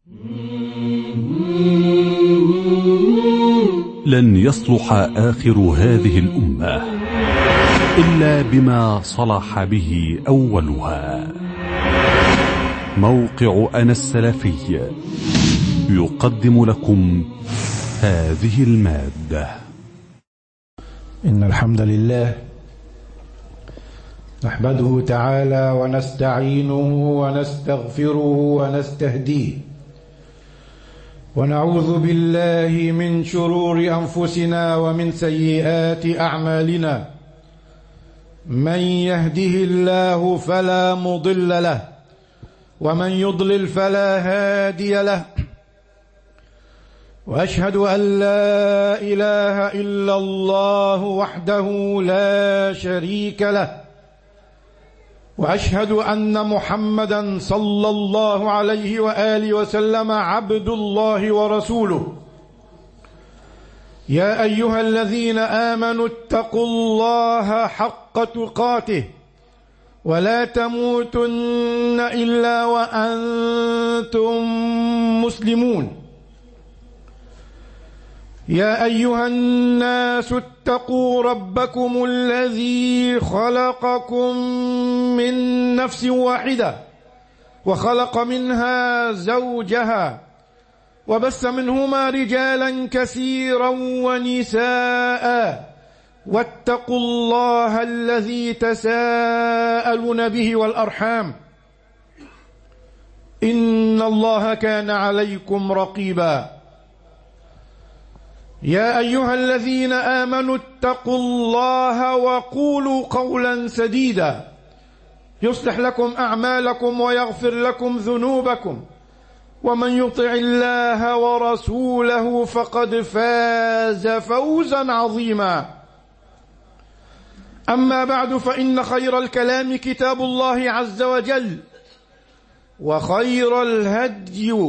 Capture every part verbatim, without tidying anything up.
لن يصلح آخر هذه الأمة إلا بما صلح به أولها. موقع أنا السلفي يقدم لكم هذه المادة. إن الحمد لله نحمده تعالى ونستعينه ونستغفره ونستهديه، ونعوذ بالله من شرور أنفسنا ومن سيئات أعمالنا. من يهده الله فلا مضل له، ومن يضلل فلا هادي له. وأشهد أن لا إله إلا الله وحده لا شريك له، وأشهد أن محمدا صلى الله عليه وآله وسلم عبد الله ورسوله. يا أيها الذين آمنوا اتقوا الله حق تقاته ولا تموتن إلا وأنتم مسلمون. يا أيها الناس اتقوا ربكم الذي خلقكم من نفس واحدة وخلق منها زوجها وبث منهما رجالا كثيرا ونساء، واتقوا الله الذي تساءلون به والأرحام، إن الله كان عليكم رقيبا. يا أيها الذين آمنوا اتقوا الله وقولوا قولا سديدا يصلح لكم أعمالكم ويغفر لكم ذنوبكم، ومن يطع الله ورسوله فقد فاز فوزا عظيما. أما بعد، فإن خير الكلام كتاب الله عز وجل، وخير الهدي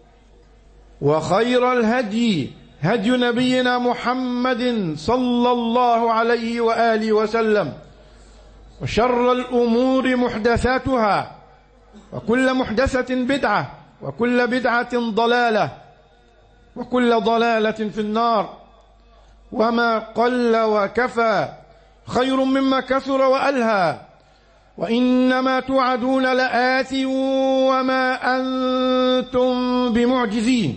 وخير الهدي هدي نبينا محمد صلى الله عليه وآله وسلم، وشر الأمور محدثاتها، وكل محدثة بدعة، وكل بدعة ضلالة، وكل ضلالة في النار. وما قل وكفى خير مما كثر وألهى، وإنما توعدون لآت وما أنتم بمعجزين.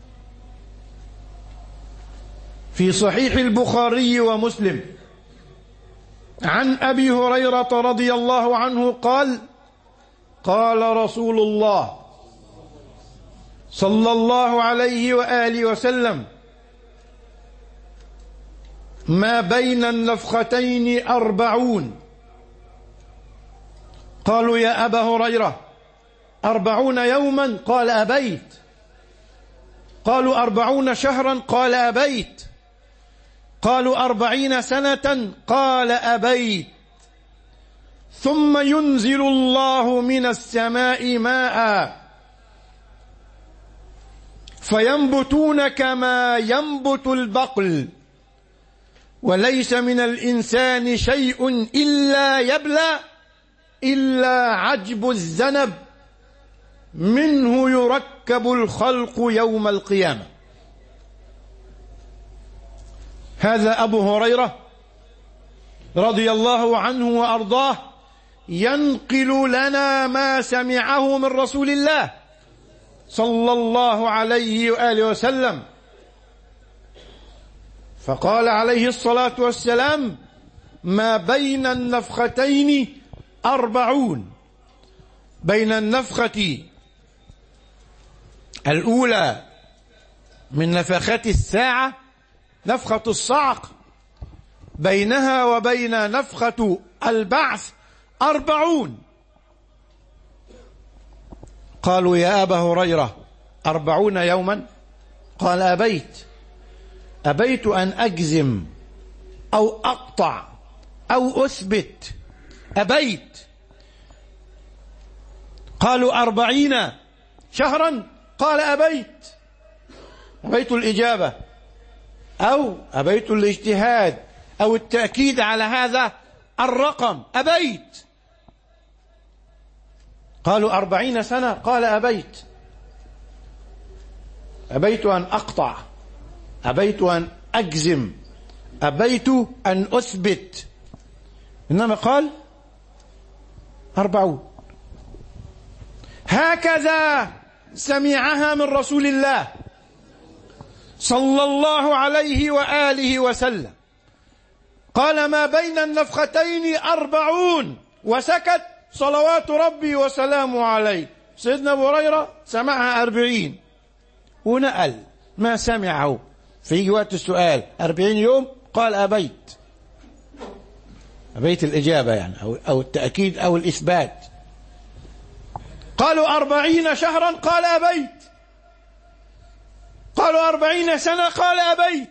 في صحيح البخاري ومسلم عن أبي هريرة رضي الله عنه قال: قال رسول الله صلى الله عليه وآله وسلم: ما بين النفختين أربعون. قالوا: يا أبا هريرة، أربعون يوما؟ قال: أبيت. قالوا: أربعون شهرا؟ قال: أبيت. قالوا: أربعين سنة؟ قال: أبيت. ثم ينزل الله من السماء ماء فينبتون كما ينبت البقل، وليس من الإنسان شيء إلا يبلى إلا عجب الذنب، منه يركب الخلق يوم القيامة. هذا أبو هريرة رضي الله عنه وأرضاه ينقل لنا ما سمعه من رسول الله صلى الله عليه وآله وسلم، فقال عليه الصلاة والسلام: ما بين النفختين أربعون. بين النفخة الأولى من نفخات الساعة نفخة الصعق، بينها وبين نفخة البعث أربعون. قالوا: يا أبا هريرة، أربعون يوما؟ قال: أبيت. أبيت أن أجزم أو أقطع أو أثبت، أبيت. قالوا: أربعين شهرا؟ قال: أبيت. أبيت الإجابة أو أبيت الاجتهاد أو التأكيد على هذا الرقم، أبيت. قالوا: أربعين سنة؟ قال: أبيت. أبيت أن أقطع، أبيت أن أجزم، أبيت أن أثبت، إنما قال أربعون. هكذا سمعها من رسول الله صلى الله عليه وآله وسلم، قال ما بين النفختين أربعون، وسكت صلوات ربي وسلامه عليه. سيدنا أبو هريرة سمعها أربعين ونقل ما سمعه. في وقت السؤال أربعين يوم قال أبيت، أبيت الإجابة يعني أو, أو التأكيد أو الإثبات. قالوا أربعين شهرا قال أبيت، قالوا أربعين سنة قال أبيت،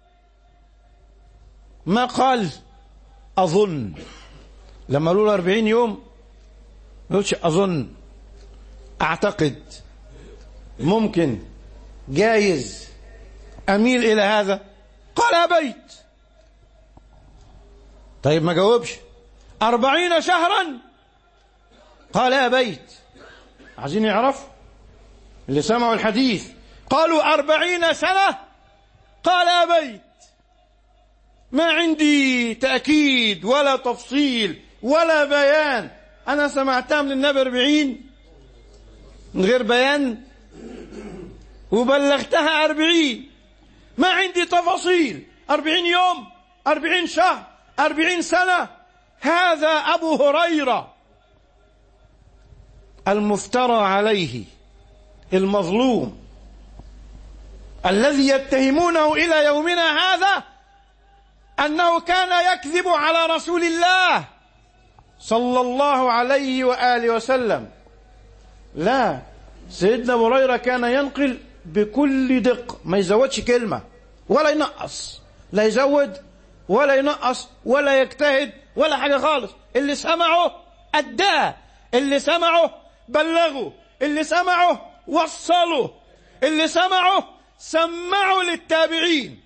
ما قال أظن. لما قالوا أربعين يوم ما قالش أظن، أعتقد، ممكن، جايز، أميل إلى هذا، قال أبيت. طيب ما جاوبش. أربعين شهرا قال أبيت. عايزين يعرفوا اللي سمعوا الحديث. قالوا أربعين سنة قال أبيت. ما عندي تأكيد ولا تفصيل ولا بيان، أنا سمعتها من النبي أربعين من غير بيان وبلغتها أربعين، ما عندي تفاصيل. أربعين يوم، أربعين شهر، أربعين سنة. هذا أبو هريرة المفترى عليه، المظلوم، الذي يتهمونه إلى يومنا هذا أنه كان يكذب على رسول الله صلى الله عليه وآله وسلم. لا، سيدنا أبو هريرة كان ينقل بكل دقة، ما يزودش كلمة ولا ينقص، لا يزود ولا ينقص ولا يجتهد ولا حاجة خالص. اللي سمعه أداه، اللي سمعه بلغه، اللي سمعه وصله، اللي سمعه سمعه للتابعين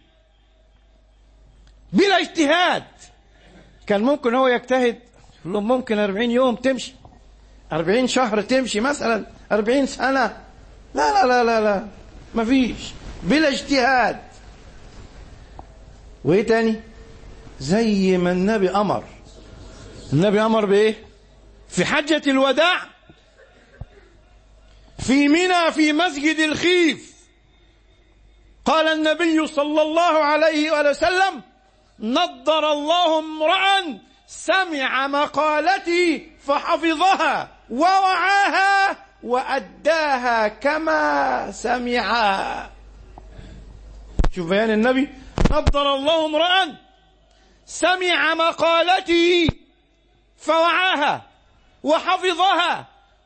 بلا اجتهاد. كان ممكن هو يجتهد، ممكن أربعين يوم تمشي، أربعين شهر تمشي مثلا، أربعين سنة، لا لا لا لا لا، ما فيش، بلا اجتهاد. وايه تاني؟ زي ما النبي امر. النبي امر بايه؟ في حجة الوداع في منى في مسجد الخيف قال النبي صلى الله عليه وسلم: نضر الله امرأ سمع مقالتي فحفظها ووعاها وأداها كما سمعها. شوف بيان النبي: نضر الله امرأ سمع مقالتي فوعاها وحفظها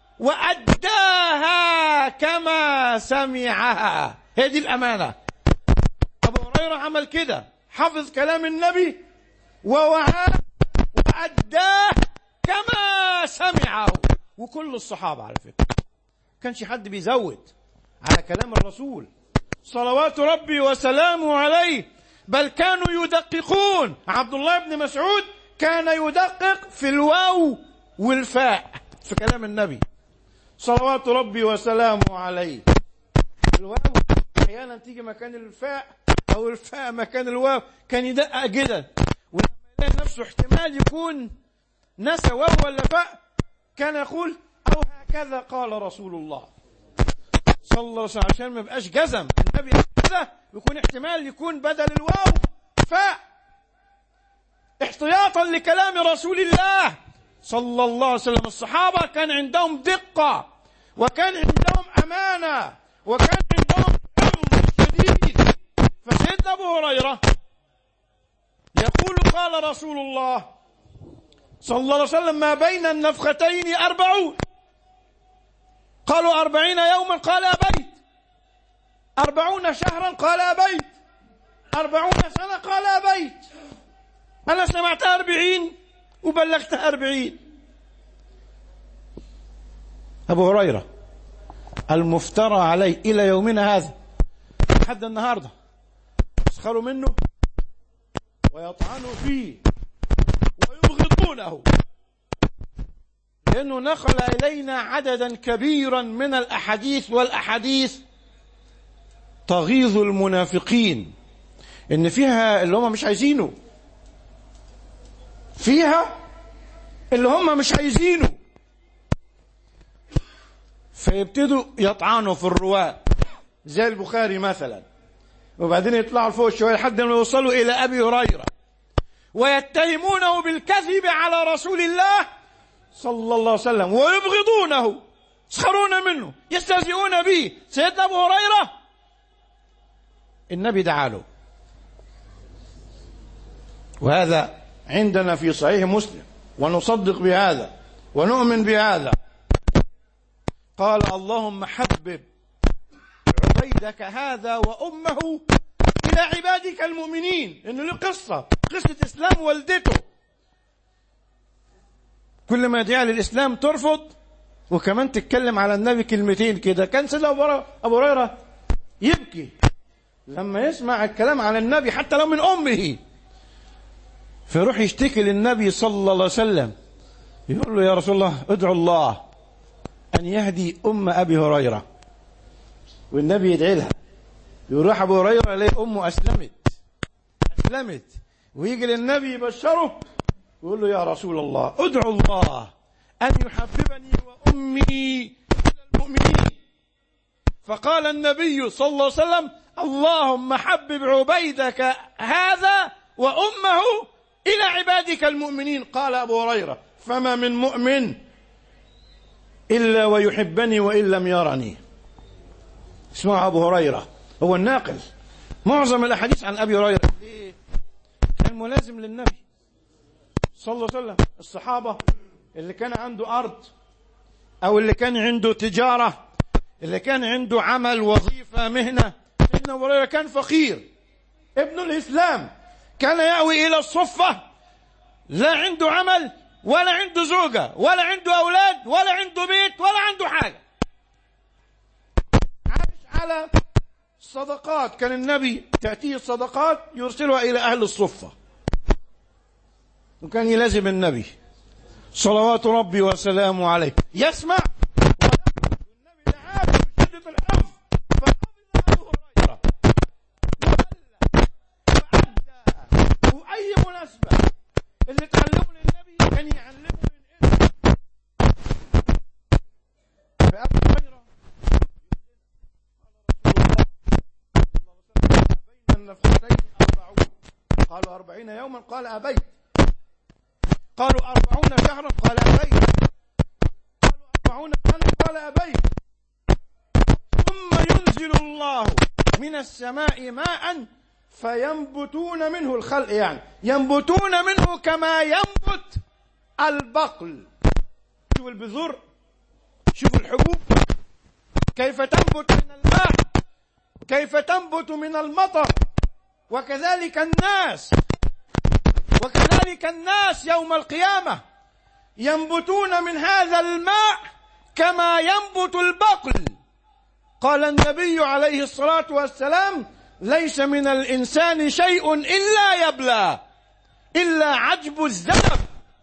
وأداها كما سمعها. هي دي الأمانة. أبو هريرة عمل كده، حفظ كلام النبي ووعاه وأداه كما سمعه. وكل الصحابة على فكرة كانش حد بيزود على كلام الرسول صلوات ربي وسلامه عليه، بل كانوا يدققون. عبد الله بن مسعود كان يدقق في الواو والفاء في كلام النبي صلوات ربي وسلامه عليه. الواو احيانا تيجي مكان الفاء او الفاء مكان الواو، كان يدقق جدا، ولما يلاقي نفسه احتمال يكون نسى واو ولا فاء كان يقول: او هكذا قال رسول الله صلى الله عليه وسلم، عشان ما يبقاش جزم النبي كذا، يكون احتمال يكون بدل الواو فاء، احتياطا لكلام رسول الله صلى الله عليه وسلم. الصحابة كان عندهم دقة، وكان عندهم أمانة، وكان عندهم حفظ شديد. فسيدنا أبو هريرة يقول: قال رسول الله صلى الله عليه وسلم: ما بين النفختين أربعون. قالوا: أربعين يوما قال أبيت، أربعون شهرا قال أبيت، أربعون سنة قال أبيت. أنا سمعتها أربعين وبلغتها أربعين. أبو هريرة المفترى عليه إلى يومنا هذا لحد النهاردة يسخروا منه ويطعنوا فيه ويبغضونه، لأنه نقل إلينا عددا كبيرا من الأحاديث والأحاديث تغيظ المنافقين، إن فيها اللي هم مش عايزينه، فيها اللي هم مش عايزينه، فيبتدوا يطعنوا في الرواة زي البخاري مثلا، وبعدين يطلعوا فوق شوية لحد ما يوصلوا إلى أبي هريرة ويتهمونه بالكذب على رسول الله صلى الله عليه وسلم ويبغضونه، يسخرون منه، يستهزئون به. سيدنا أبو هريرة النبي دعا له، وهذا عندنا في صحيح مسلم ونصدق بهذا ونؤمن بهذا. قال: اللهم حبب عبيدك هذا وأمه إلى عبادك المؤمنين. إنه له قصة قصة إسلام والدته، كل ما يدعي للإسلام ترفض، وكمان تتكلم على النبي كلمتين كده. كان سيدنا أبو هريرة يبكي لما يسمع الكلام على النبي حتى لو من أمه، فيروح يشتكي للنبي صلى الله عليه وسلم، يقول له: يا رسول الله ادعو الله أن يهدي أم أبي هريرة. والنبي يدعي لها، يروح أبو هريرة يلاقي أمه أسلمت أسلمت ويجي للنبي يبشره، يقول له: يا رسول الله ادعو الله أن يحببني وأمي إلى المؤمنين. فقال النبي صلى الله عليه وسلم: اللهم حبب عبيدك هذا وأمه إلى عبادك المؤمنين. قال أبو هريرة: فما من مؤمن إلا ويحبني وإن لم يرني. اسمعوا، أبو هريرة هو الناقل معظم الأحاديث عن أبي هريرة. ليه؟ كان ملازم للنبي صلى الله عليه وسلم. الصحابة اللي كان عنده أرض أو اللي كان عنده تجارة، اللي كان عنده عمل وظيفة مهنة، سيدنا أبو هريرة كان فقير ابن الإسلام، كان يأوي إلى الصفة، لا عنده عمل ولا عنده زوجة ولا عنده أولاد ولا عنده بيت ولا عنده حاجة، عايش على صدقات. كان النبي تأتيه الصدقات يرسلها إلى أهل الصفة، وكان يلازم النبي صلوات ربي وسلامه عليه، يسمع والنبي دعاه بشدة الحفظ، فحفظ أبو هريرة وأدى وأي مناسبة اللي تعلمه للنبي كان يعلمه للإنسان. فأبو هريرة بين النفختين أربعون، قالوا أربعين يوما، قال أبيت. قالوا أربعون شهرا، قال أبيت. قالوا أربعون سنة، قال أبيت. ثم ينزل الله من السماء ماء فينبتون منه الخلق، يعني ينبتون منه كما ينبت البقل. شوفوا البذور، شوفوا الحبوب كيف تنبت من الماء، كيف تنبت من المطر. وكذلك الناس وكذلك الناس يوم القيامة ينبتون من هذا الماء كما ينبت البقل. قال النبي عليه الصلاة والسلام: ليس من الإنسان شيء إلا يبلى إلا عجب الذنب،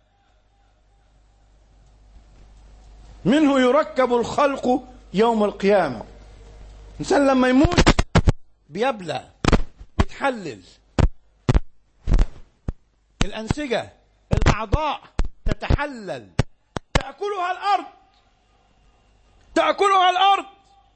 منه يركب الخلق يوم القيامة. الإنسان لما يموت بيبلى، يتحلل، الأنسجة، الأعضاء تتحلل، تأكلها الأرض تأكلها الأرض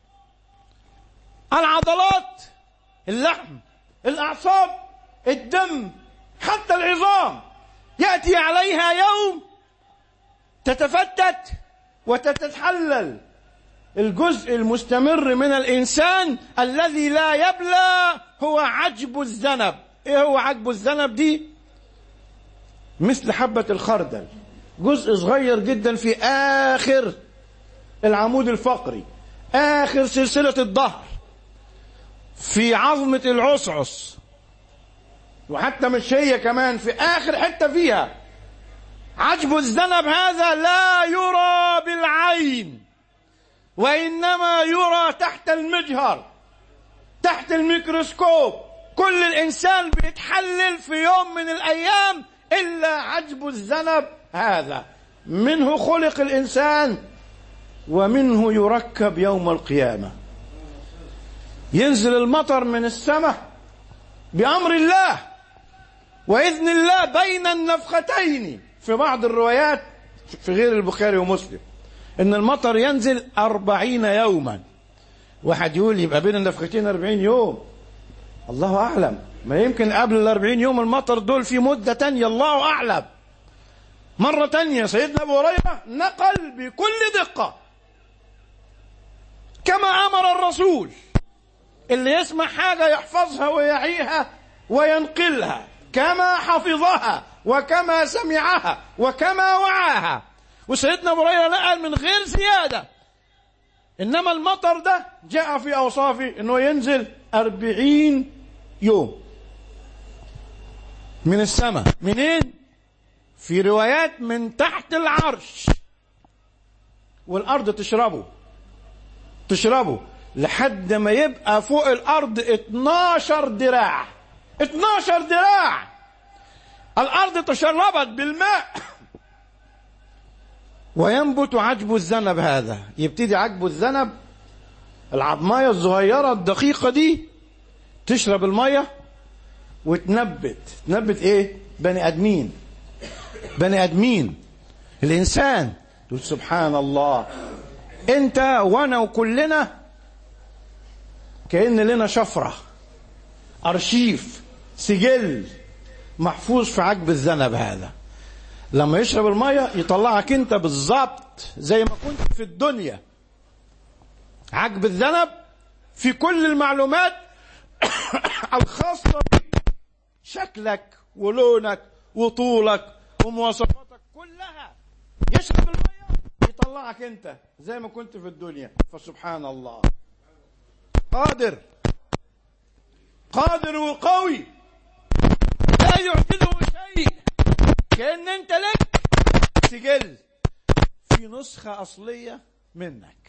العضلات، اللحم، الأعصاب، الدم، حتى العظام، يأتي عليها يوم تتفتت وتتحلل. الجزء المستمر من الإنسان الذي لا يبلى هو عجب الذنب. إيه هو عجب الذنب دي؟ مثل حبة الخردل، جزء صغير جدا في آخر العمود الفقري، آخر سلسلة الظهر، في عظمة العصعص، وحتى مش هي كمان، في آخر حتة فيها. عجب الذنب هذا لا يرى بالعين، وإنما يرى تحت المجهر، تحت الميكروسكوب. كل الإنسان بيتحلل في يوم من الأيام إلا عجب الذنب هذا. منه خلق الإنسان ومنه يركب يوم القيامة. ينزل المطر من السماء بأمر الله وإذن الله بين النفختين. في بعض الروايات في غير البخاري ومسلم إن المطر ينزل أربعين يوما. واحد يقول يبقى بين النفختين أربعين يوم، الله أعلم، ما يمكن قبل الأربعين يوم المطر دول في مدة تانية، الله أعلم. مرة تانية سيدنا أبو هريرة نقل بكل دقة كما أمر الرسول، اللي يسمع حاجة يحفظها ويعيها وينقلها كما حفظها وكما سمعها وكما وعاها. وسيدنا أبو هريرة نقل من غير زيادة. إنما المطر ده جاء في أوصافه إنه ينزل أربعين يوم من السماء. منين؟ في روايات من تحت العرش، والأرض تشربه تشربه لحد ما يبقى فوق الأرض اتناشر دراع. اتناشر دراع الأرض تشربت بالماء. وينبت عجب الذنب. هذا يبتدي عجب الذنب، العظماية الصغيرة الدقيقة دي تشرب المية وتنبت. تنبت ايه؟ بني ادمين. بني ادمين الانسان. تقول سبحان الله، انت وانا وكلنا كأن لنا شفرة، ارشيف، سجل محفوظ في عجب الذنب. هذا لما يشرب المية يطلعك انت بالظبط زي ما كنت في الدنيا. عجب الذنب في كل المعلومات الخاصة بك، شكلك ولونك وطولك ومواصفاتك كلها. يشرب المية يطلعك انت زي ما كنت في الدنيا. فسبحان الله، قادر قادر وقوي لا يعجزه شيء. كأن انت لك سجل في نسخة أصلية منك.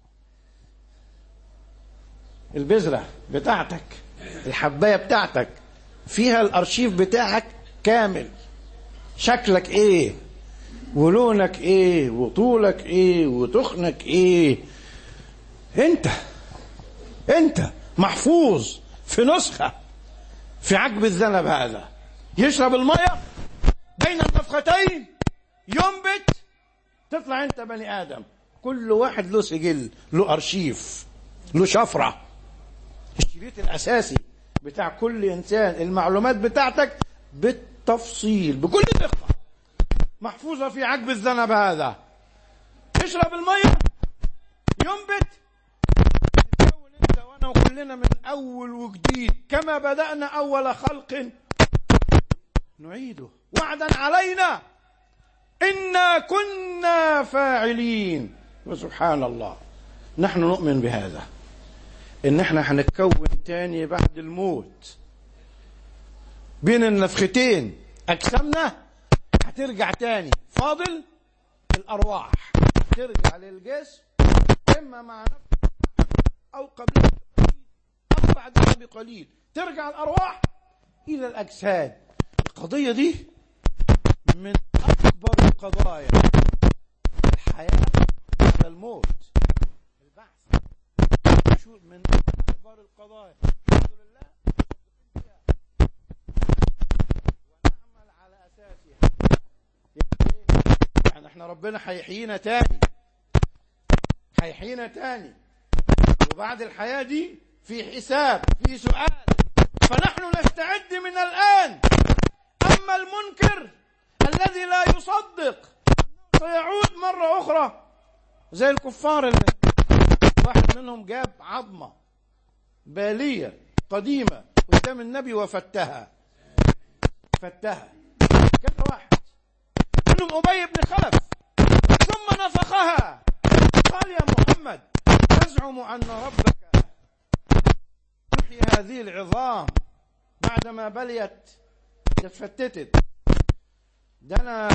البذرة بتاعتك، الحباية بتاعتك فيها الأرشيف بتاعك كامل. شكلك ايه ولونك ايه وطولك ايه وتخنك ايه. انت انت محفوظ في نسخة في عجب الذنب. هذا يشرب المية بين النفختين ينبت، تطلع انت بني آدم. كل واحد له سجل، له أرشيف، له شفرة. الشريط الأساسي بتاع كل إنسان، المعلومات بتاعتك بالتفصيل بكل دقة محفوظة في عجب الذنب. هذا تشرب المية ينبت، تتكون انت وانا وكلنا من أول وجديد. كما بدأنا أول خلق نعيده وعدا علينا إنا كنا فاعلين. وسبحان الله، نحن نؤمن بهذا، إن احنا هنتكون تاني بعد الموت. بين النفختين أجسامنا هترجع تاني، فاضل الأرواح ترجع للجسم إما مع نفس أو قبلها أو بعدها بقليل. ترجع الأرواح إلى الأجساد. القضية دي من أكبر القضايا، الحياة بعد الموت، البعث، من أكبر القضايا. الحمد لله ونعمل على أساسها. يعني احنا ربنا هيحيينا تاني، هيحيينا تاني، وبعد الحياة دي في حساب، في سؤال. فنحن نستعد من الآن. أما المنكر الذي لا يصدق سيعود مرة أخرى زي الكفار اللي واحد منهم جاب عظمة بالية قديمة قدام النبي وفتها فتها كذا واحد منهم أبي بن خلف، ثم نفخها. قال يا محمد تزعم أن ربك يحيي هذه العظام بعدما بليت اتفتتت؟ ده أنا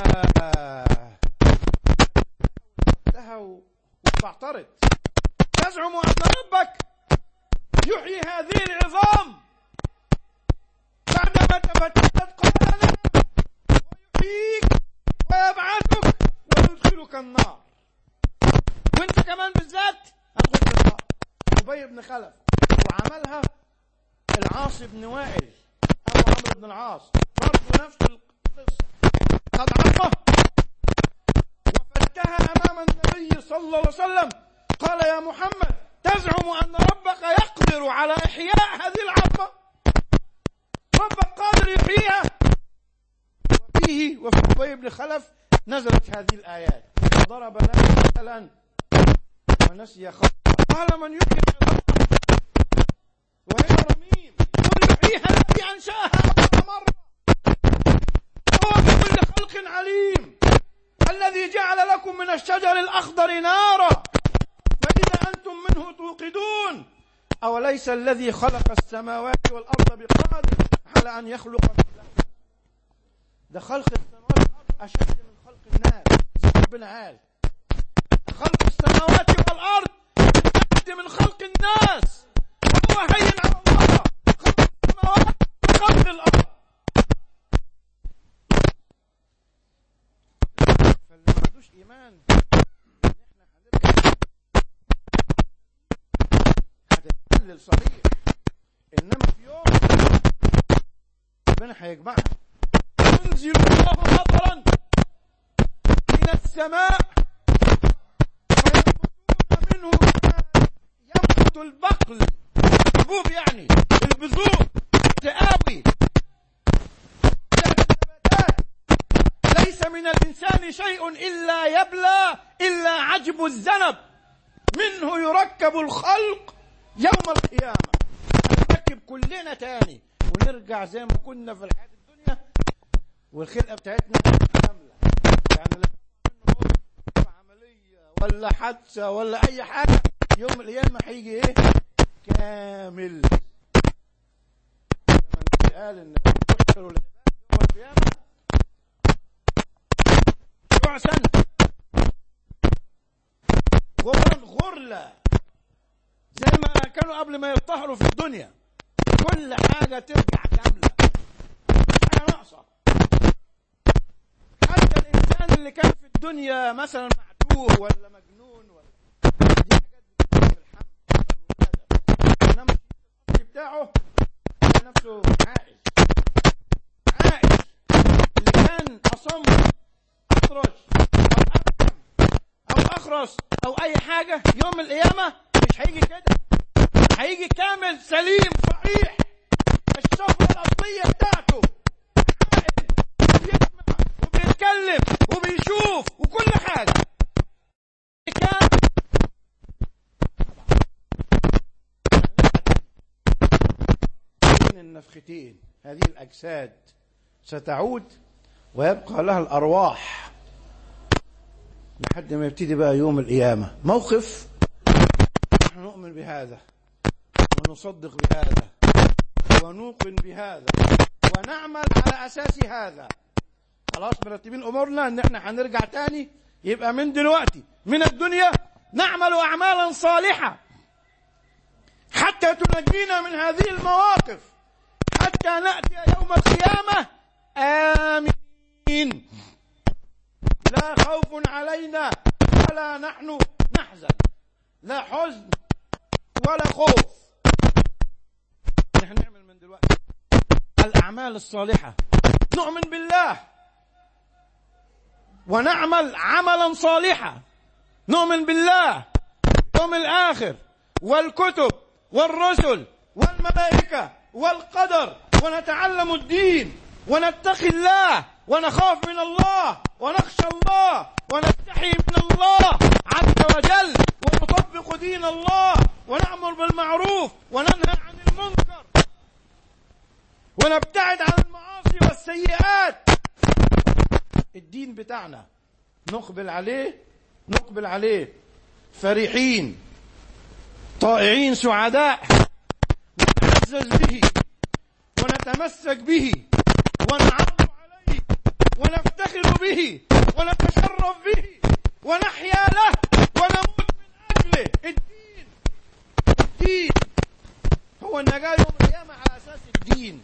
فتها وبعترض. تزعم أن ربك يحيي هذه العظام بعدما تفتتت؟ قال نعم، ويحييك ويبعثك ويدخلك النار. وانت كمان بالذات هتخش النار. أبي بن خلف وعملها العاص بن وائل أو عمرو بن العاص، برضه نفس القصة، قد عصى وفكها أمام النبي صلى الله عليه وسلم، قال يا محمد تزعم أن ربك يقدر على إحياء هذه العظمة؟ ربك قادر يحييها؟ وفيه وفي أبي بن خلف نزلت هذه الآيات، ضرب لنا مثلا ونسي خلقه قال من يحيي العظام وهي رميم قل يحييها الذي أنشأها أول مرة وهو بكل خلق عليم، الذي جعل لكم من الشجر الأخضر نارا فإذا أنتم منه توقدون، أوليس الذي خلق السماوات والأرض بقادر على أن يخلق مثلهم؟ ده خلق السماوات والأرض أشد من خلق الناس، زي ربنا قال خلق السماوات والأرض أشد من خلق الناس، وهو هين على الله خلق السماوات وخلق الأرض. فاللي ما عندوش إيمان إن إحنا هنرجع هتتحلل صحيح، إنما في يوم ربنا هيجمعنا، ينزل الله مطرا من السماء فينبتون منه ينبت البقل، الحبوب يعني البذور التآوي النباتات، ليس من الإنسان شيء إلا يبلى إلا عجب الذنب، منه يركب الخلق يوم القيامة، هنركب كلنا تاني ونرجع زي ما كنا في الحياة الدنيا والخلقة بتاعتنا كاملة، يعني لا عملية ولا حادثة ولا أي حاجة، يوم القيامة هيجي إيه؟ كامل. كما قال إن تحشر العباد يوم القيامة شعثا غرا غرلا، زي ما كانوا قبل ما يطهروا في الدنيا، كل حاجة ترجع كاملة مش حاجة ناقصة. حتى الإنسان اللي كان في الدنيا مثلا معتوه ولا مجنون ولا دي حاجات بتكون في الحمد، إنما الأصل بتاعه نفسه عائش عائش اللي كان أصم أطرش أو أبكم أو أخرس أو أي حاجة، يوم القيامة مش هيجي كده، هيجي كامل سليم صحيح، الشفرة الأصلية بتاعته عاقل وبيسمع وبيتكلم وبيشوف وكل حاجة كان بين النفختين. هذه الأجساد ستعود ويبقى لها الأرواح لحد ما يبتدي بقى يوم القيامة موقف نحن نؤمن بهذا ونصدق بهذا ونوقن بهذا ونعمل على أساس هذا. خلاص مرتبين أمورنا إن احنا هنرجع تاني، يبقى من دلوقتي من الدنيا نعمل أعمالا صالحة حتى تنجينا من هذه المواقف، حتى نأتي يوم القيامة آمين لا خوف علينا ولا نحن نحزن، لا حزن ولا خوف. نحن نعمل من دلوقتي الأعمال الصالحة، نؤمن بالله ونعمل عملا صالحا، نؤمن بالله يوم الآخر والكتب والرسل والملائكة والقدر، ونتعلم الدين ونتقي الله ونخاف من الله ونخشى الله ونستحي من الله عز وجل، ونطبق دين الله ونأمر بالمعروف وننهى عن المنكر ونبتعد عن المعاصي والسيئات. الدين بتاعنا نقبل عليه نقبل عليه فرحين طائعين سعداء، نتعزز به ونتمسك به ونعظم عليه ونفتخر به ونتشرف به ونحيا له ونموت من أجله. الدين الدين هو النجاة يوم القيامة على أساس الدين،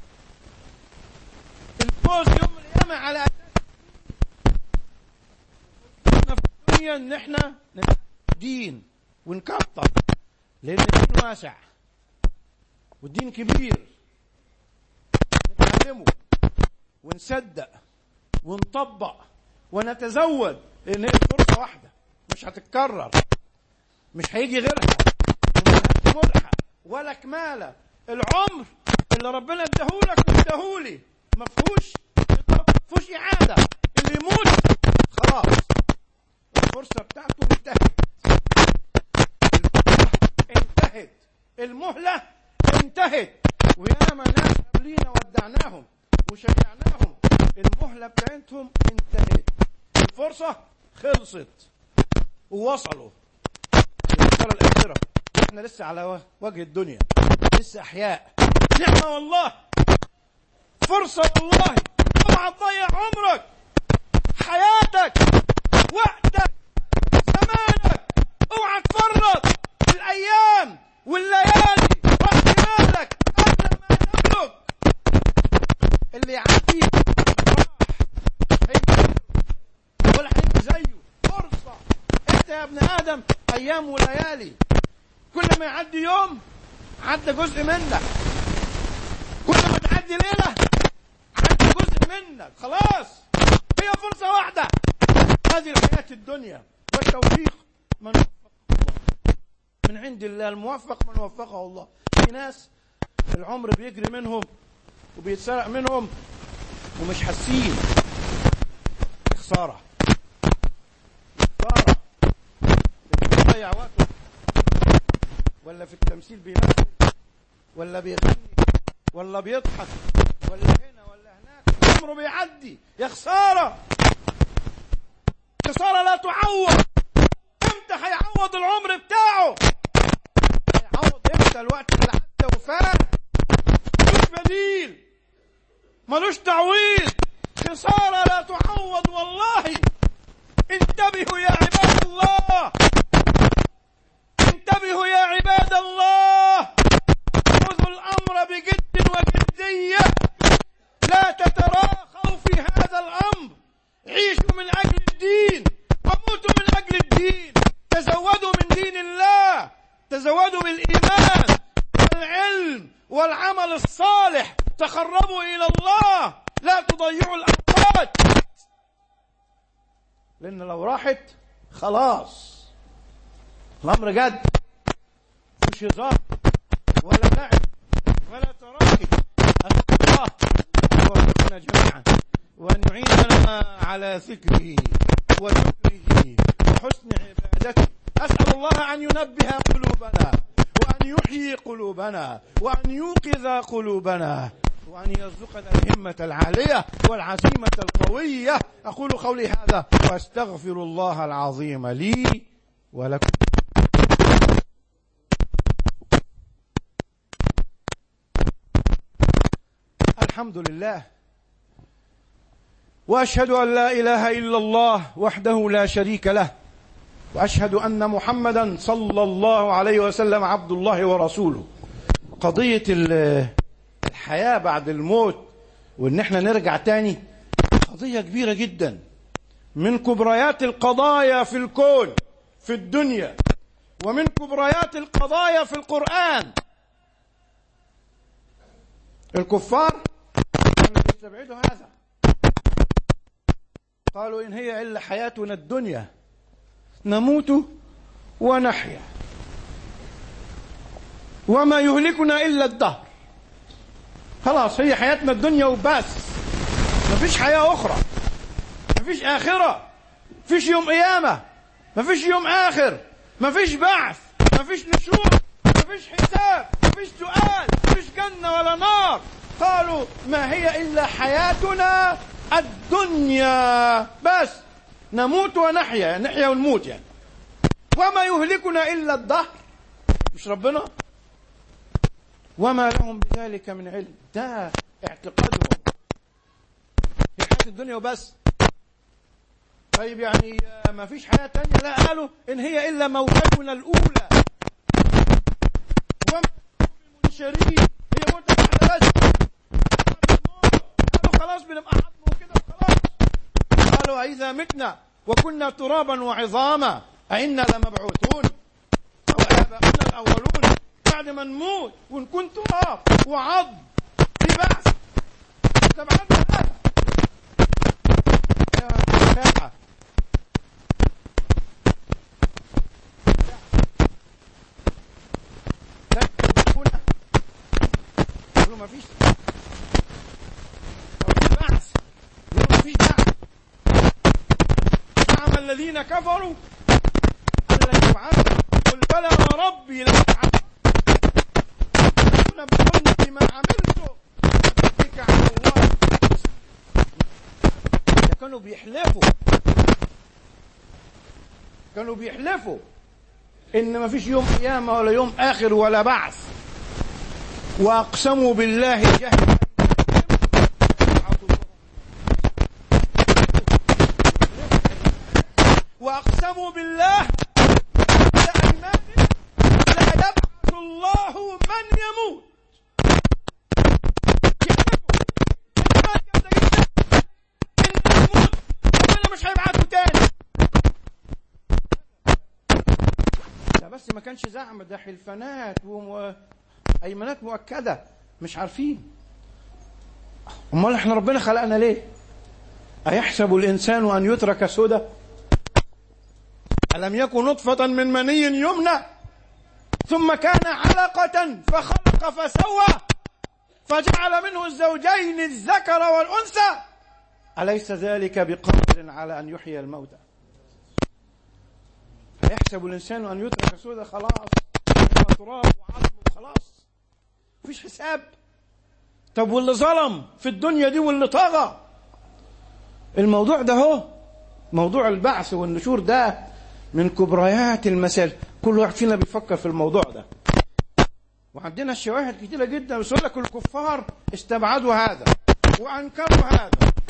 الفوز يوم القيامة على أساس الدين. في الدنيا إن إحنا دين ونكتر، لأن الدين واسع والدين كبير، نتعلمه ونصدق ونطبق ونتزود، لأن هي فرصة واحدة مش هتتكرر، مش هيجي غيرها، وملهاش ملحق ولا كمالة. العمر اللي ربنا اداهولك واداهولي ما فيهوش ما فيهوش إعادة. اللي يموت خلاص الفرصة بتاعته انتهت، انتهت المهلة انتهت. وياما ناس قبلينا ودعناهم وشجعناهم، المهلة بتاعتهم انتهت، الفرصة خلصت ووصلوا للدار الآخرة. احنا لسه على وجه الدنيا، لسه أحياء. نعمة والله، فرصة والله. اوعى تضيع عمرك، حياتك، وقتك، زمانك. اوعى تفرط الأيام والليالي راس مالك قبل ما يملك. اللي يعدي راح، هيجي ولا هيجي زيه. فرصة. انت يا ابن آدم أيام وليالي، كل ما يعدي يوم عدى جزء منك، كل ما تعدي ليلة عدى جزء منك. خلاص هي فرصة واحدة. هذه الحياة الدنيا، والتوفيق من وفقه الله، من عند الله. الموفق من وفقه الله. في ناس العمر بيجري منهم وبيتسرق منهم ومش حاسين. خسارة خسارة. اللي بيضيع وقته ولا في التمثيل بيمثل ولا بيغني ولا بيضحك ولا هنا ولا هناك، عمره بيعدي. يا خسارة، خسارة لا تعوض. امتى هيعوض العمر بتاعه؟ هيعوض امتى الوقت اللي عدى وفات؟ ملوش بديل، ملوش تعويض. خسارة لا تعوض والله. انتبهوا يا عباد الله، انتبهوا يا عباد الله. خذوا الأمر بجد وجدية، لا تتراخوا في هذا الأمر. عيشوا من أجل الدين وموتوا من أجل الدين. تزودوا من دين الله، تزودوا بالإيمان والعلم والعمل الصالح. تقربوا إلى الله، لا تضيعوا الأوقات، لأن لو راحت خلاص الأمر جد، مش هزار ولا لعب ولا تراكي. أسأل الله أن يوفقنا جميعا وأن يعيننا على ذكره وشكره وحسن عبادته. أسأل الله أن ينبه قلوبنا وأن يحيي قلوبنا وأن يوقظ قلوبنا وأن يرزقنا الهمة العالية والعزيمة القوية. أقول قولي هذا وأستغفر الله العظيم لي ولكم. الحمد لله، وأشهد أن لا إله إلا الله وحده لا شريك له، وأشهد أن محمدا صلى الله عليه وسلم عبد الله ورسوله. قضية الحياة بعد الموت وإن احنا نرجع تاني قضية كبيرة جدا، من كبريات القضايا في الكون في الدنيا، ومن كبريات القضايا في القرآن. الكفار كانوا يستبعدوا هذا، قالوا إن هي إلا حياتنا الدنيا نموت ونحيا وما يهلكنا إلا الدهر. خلاص هي حياتنا الدنيا وبس، مفيش حياة أخرى، مفيش آخرة، مفيش يوم قيامة، مفيش يوم آخر، مفيش بعث، مفيش نشور، مفيش حساب، مفيش سؤال، مفيش جنة ولا نار. قالوا ما هي إلا حياتنا الدنيا بس، نموت ونحيا، نحيا ونموت يعني، وما يهلكنا إلا الدهر. مش ربنا؟ وما لهم بذلك من علم. ده اعتقادهم في حياة الدنيا وبس. طيب يعني ما فيش حياة تانية؟ لا، قالوا إن هي إلا موتتنا الأولى وما منشرين، هي موتة واحدة بس. قالوا خلاص بنبقى عظم وكده وخلاص. قالوا إذا متنا وكنا ترابا وعظاما أئنا لمبعوثون أو آباؤنا الأولون. بعد ما نموت ونكون تراب وعظم في بعث استبعدنا هذا يا ساعة تكتبون يقولوا ما فيش بعث يقولوا ما فيش بعث زعم الذين كفروا أن لن يبعثوا قل بلى وربي ليبعث نبئون بما عملتم بك على الله. كانوا بيحلفوا كانوا بيحلفوا إن ما فيش يوم قيامة ولا يوم آخر ولا بعث، وأقسموا بالله جهد وأقسموا بالله لأيمانهم لا يبعث الله من يموت. ربنا مش هيبعثه تاني. ده بس ما كانش زعم، ده حلفانات وأيمانات مؤكدة مش عارفين. امال احنا ربنا خلقنا ليه؟ أيحسب الإنسان أن يترك سدى؟ ألم يكن نطفة من مني يمنى ثم كان علقة فخلق فسوى فجعل منه الزوجين الذكر والأنثى أليس ذلك بقادر على أن يحيي الموتى؟ أيحسب الإنسان أن يترك سدى؟ خلاص تراب وعظم خلاص مفيش حساب. طب واللي ظلم في الدنيا دي واللي طغى، الموضوع ده هو موضوع البعث والنشور، ده من كبريات المسائل. كل واحد فينا بيفكر في الموضوع ده، وعندنا الشواهد كتيرة جدا. بس يقول لك الكفار استبعدوا هذا وأنكروا هذا.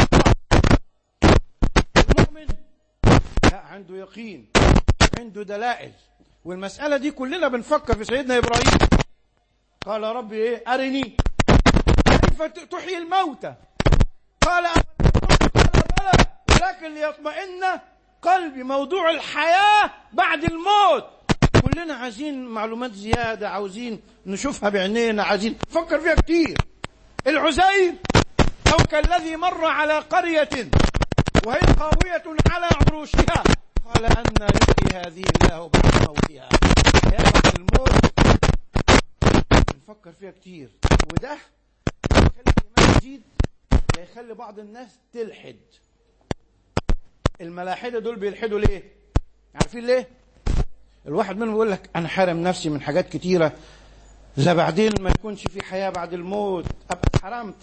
المؤمن لا، عنده يقين، عنده دلائل. والمسألة دي كلنا بنفكر في سيدنا إبراهيم، قال ربي إيه؟ أرني كيف تحيي الموتى، قال بلى ولكن ليطمئن قلبي. موضوع الحياة بعد الموت كلنا عايزين معلومات زيادة، عاوزين نشوفها بعينينا، عايزين نفكر فيها كتير. العزير أو كالذي مر على قرية وهي خاوية على عروشها قال أن يحيي هذه الله بعد موتها. حياة بعد الموت نفكر فيها كتير، وده يخلي الإيمان يزيد، يخلي بعض الناس تلحد. الملاحدة دول بيلحدوا ليه؟ عارفين ليه؟ الواحد منهم يقول لك أنا حرم نفسي من حاجات كتيرة، لا بعدين ما يكونش في حياة بعد الموت أبقى اتحرمت.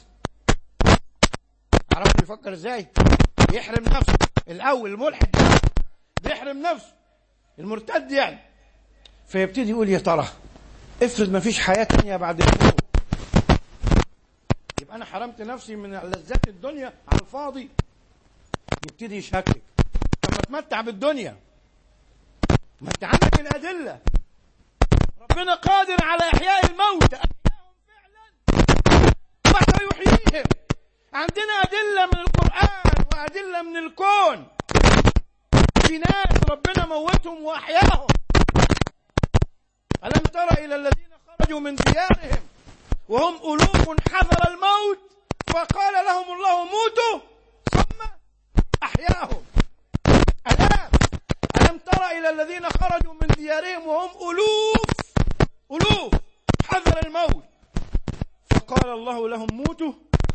عرفت بيفكر ازاي؟ يحرم نفسه. الأول الملحد بيحرم نفسه، المرتد يعني، فيبتدي يقول يا ترى افرض ما فيش حياة تانية بعد الموت، يبقى أنا حرمت نفسي من لذات الدنيا على الفاضي. يبتدي يشكك. طب ما تمتع بالدنيا، ما انت عندك الأدلة، ربنا قادر على إحياء الموتى، أحياهم فعلا بعد يحييهم. عندنا أدلة من القرآن وأدلة من الكون. في ناس ربنا موتهم وأحياهم. ألم تر إلى الذين خرجوا من ديارهم وهم ألوف حذر الموت فقال لهم الله موتوا ثم أحياهم. ألاف. ألم تر إلى الذين خرجوا من ديارهم وهم ألوف ألوف حذر الموت فقال الله لهم موتوا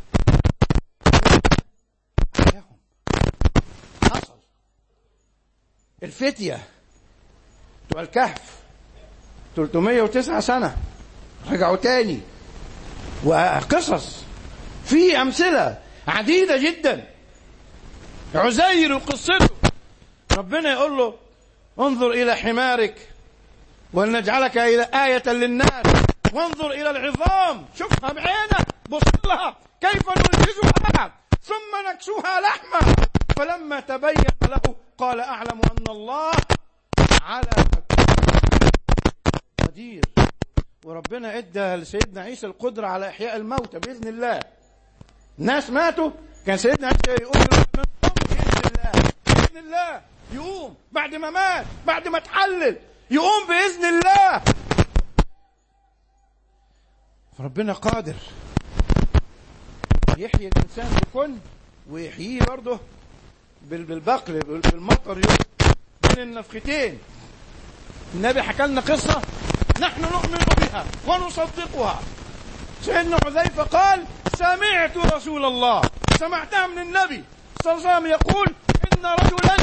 أحياهم. حصل. الفتية بتوع الكهف ثلاثمائة وتسعة سنة رجعوا تاني، وقصص في أمثلة عديدة جدا. عزير وقصته، ربنا يقول له انظر إلى حمارك ولنجعلك آية للناس وانظر إلى العظام، شوفها بعينك، بص لها كيف ننجزها ثم نكسوها لحما. فلما تبين له قال أعلم أن الله على قدير. وربنا ادى لسيدنا عيسى القدرة على إحياء الموتى بإذن الله. الناس ماتوا، كان سيدنا عيسى يقول بإذن الله بإذن الله يقوم بعد ما مات، بعد ما تحلل يقوم بإذن الله. ربنا قادر يحيي الإنسان بكن ويحييه برضه بالبقل بالمطر بين النفختين. النبي حكى لنا قصة نحن نؤمن بها ونصدقها. سيدنا حذيفة قال سمعت رسول الله، سمعتها من النبي صلى الله عليه وسلم يقول إن رجلا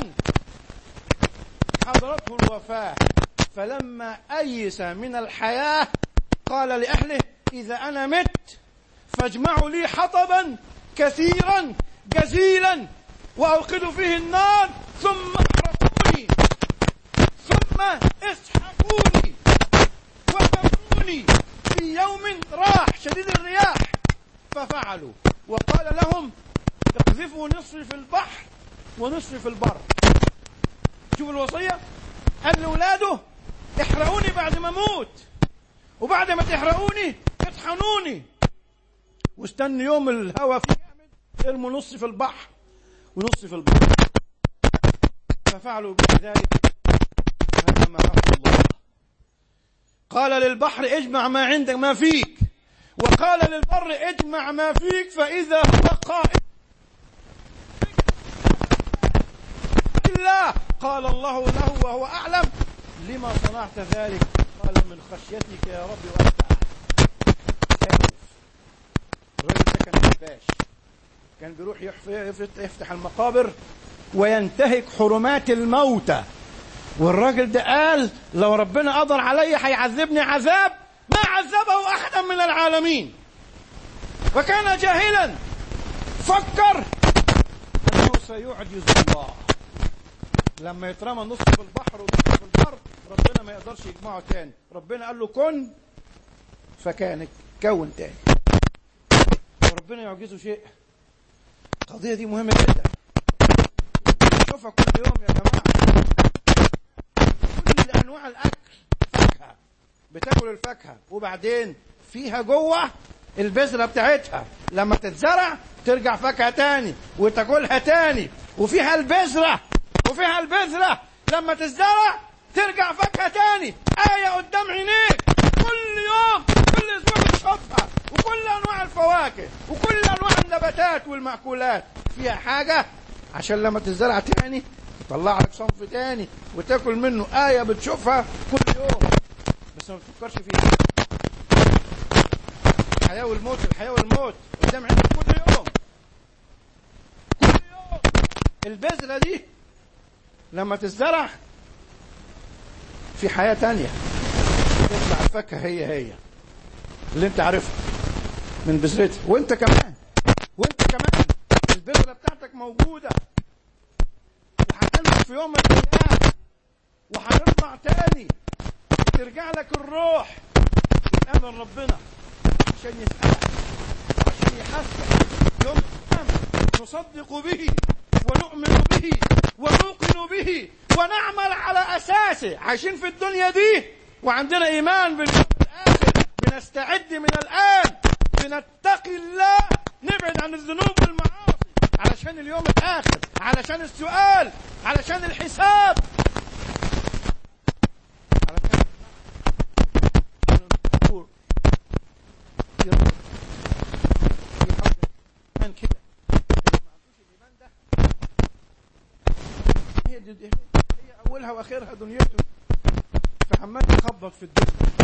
حضرته الوفاة فلما أيس من الحياة قال لأهله إذا أنا مت فاجمعوا لي حطبا كثيرا جزيلا وأوقدوا فيه النار ثم احرقوني ثم اسحقوني وكفروني في يوم راح شديد الرياح. ففعلوا وقال لهم اقذفوا نصفي في البحر ونصفي في البر. شوفوا الوصية، قال لأولاده احرقوني بعد ما اموت، وبعد ما تحرقوني اطحنوني، واستنوا يوم الهواء فيه جامد ارموا نص في البحر ونص في البر. ففعلوا بذلك فأمرهم الله. قال للبحر اجمع ما عندك ما فيك، وقال للبر اجمع ما فيك، فإذا هو قائم الله قال الله له وهو أعلم لما صنعت ذلك؟ قال من خشيتك يا رب وأنت أعلم. الرجل ده كان حباش، كان بيروح يفتح المقابر وينتهك حرمات الموتى، والراجل ده قال لو ربنا قدر علي هيعذبني عذاب ما عذبه أحدا من العالمين. وكان جاهلا، فكر أنه سيعجز الله لما يترمى نص في البحر ونص في البر، ربنا ما يقدرش يجمعه تاني. ربنا قال له كن فكان، كون تاني. وربنا يعجزه شيء. القضية دي مهمة جدا، نشوفها كل يوم يا جماعة. كل أنواع الأكل فاكهة، بتاكل الفاكهة وبعدين فيها جوه البذرة بتاعتها، لما تتزرع ترجع فاكهة تاني وتاكلها تاني، وفيها البذرة وفيها البذرة لما تزرع ترجع فاكهة تاني. آية قدام عينيك كل يوم، كل أسبوع تشوفها، وكل أنواع الفواكه وكل أنواع النباتات والمأكولات فيها حاجة عشان لما تزرع تاني تطلع لك صنف تاني وتاكل منه. آية بتشوفها كل يوم بس ما بتفكرش فيها. الحياة والموت، الحياة والموت قدام عينيك كل يوم كل يوم. البذرة دي لما تزرع في حياة تانية تطلع الفاكهة هي هي اللي انت عارفها من بذرتها، وانت كمان وانت كمان البذرة بتاعتك موجودة وهتنمو في يوم من الأيام وهتطلع تاني، ترجع لك الروح وتأمن ربنا عشان يسألك عشان يحسك يوم القيامة. نصدق به ونؤمن به ونوقن به ونعمل على أساسه. عايشين في الدنيا دي وعندنا إيمان باليوم الآخر، بنستعد من الآن، بنتقي الله، نبعد عن الذنوب والمعاصي علشان اليوم الآخر، علشان السؤال، علشان الحساب، علشان النور من كده. ما عندوش الإيمان ده هي, هي أولها وآخرها دنيته، فعمال يخبط في الدنيا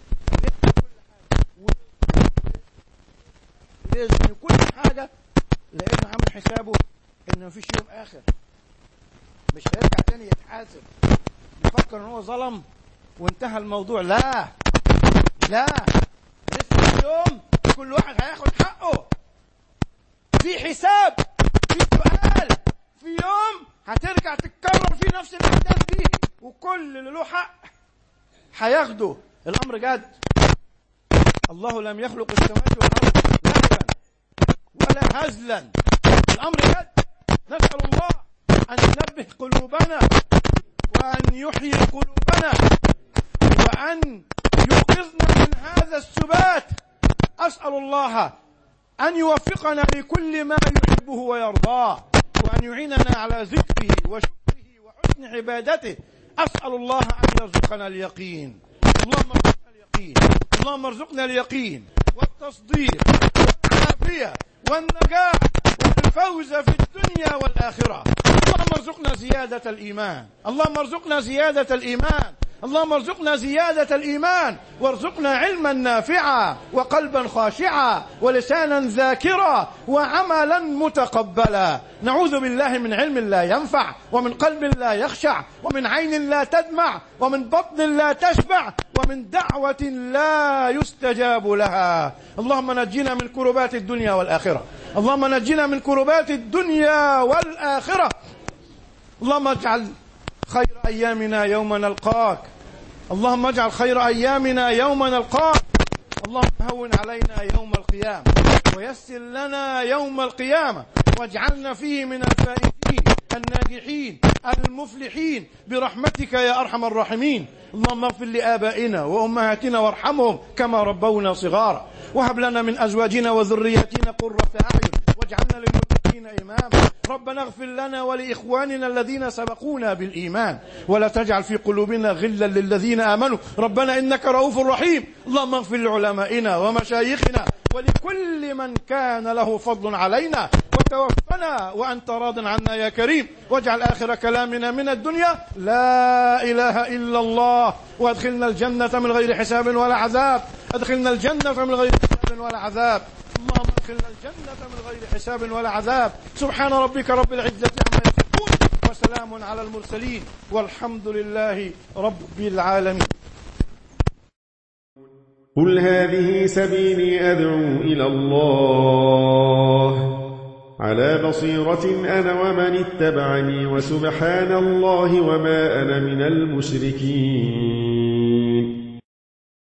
لازم كل حاجة، لأنه عامل حسابه إنه مفيش يوم آخر، مش هيرجع تاني يتحاسب يفكر إن هو ظلم وانتهى الموضوع. لا لا، لسه يوم كل واحد هياخد حقه، في حساب، في سؤال، في يوم هترجع تتكرر في نفس الأحداث دي، وكل اللي له حق هياخده. الأمر جد. الله لم يخلق السماوات والأرض لهوا ولا هزلا، الأمر جد. نسأل الله أن ينبه قلوبنا وأن يحيي قلوبنا وأن يوقظنا من هذا السبات. أسأل الله أن يوفقنا لكل ما يحبه ويرضاه، وأن يعيننا على ذكره وشكره وحسن عبادته. أسأل الله أن يرزقنا اليقين. اللهم ارزقنا اليقين، اللهم ارزقنا اليقين. والتصديق والعافية والنجاح والفوز في الدنيا والآخرة. اللهم ارزقنا زيادة الإيمان، اللهم ارزقنا زيادة الإيمان، اللهم ارزقنا زيادة الإيمان، وارزقنا علما نافعا وقلبا خاشعا ولسانا ذاكرا وعملا متقبلا. نعوذ بالله من علم لا ينفع، ومن قلب لا يخشع، ومن عين لا تدمع، ومن بطن لا تشبع، ومن دعوة لا يستجاب لها. اللهم نجنا من كربات الدنيا والآخرة، اللهم نجنا من كربات الدنيا والآخرة. اللهم اجعل خير أيامنا يوم نلقاك، اللهم اجعل خير أيامنا يوم نلقاك. اللهم هون علينا يوم القيامة ويسر لنا يوم القيامة، واجعلنا فيه من الفائزين الناجحين المفلحين برحمتك يا أرحم الراحمين. اللهم اغفر لآبائنا وأمهاتنا وارحمهم كما ربونا صغارا، وهب لنا من أزواجنا وذرياتنا قرة أعين واجعلنا للمتقين إماما. ربنا اغفر لنا ولإخواننا الذين سبقونا بالإيمان، ولا تجعل في قلوبنا غلا للذين آمنوا ربنا إنك رؤوف رحيم. اللهم اغفر لعلمائنا ومشايخنا ولكل من كان له فضل علينا، وتوفنا وأنت راض عنا يا كريم، واجعل آخر كلامنا من الدنيا لا إله إلا الله، وادخلنا الجنة من غير حساب ولا عذاب، ادخلنا الجنة من غير حساب ولا عذاب. اللهم ادخلنا الجنة من غير حساب ولا عذاب. سبحان ربك رب العزة عما يصفون، وسلام على المرسلين، والحمد لله رب العالمين. قل هذه سبيلي أدعو إلى الله على بصيرة أنا ومن اتبعني، وسبحان الله وما أنا من المشركين.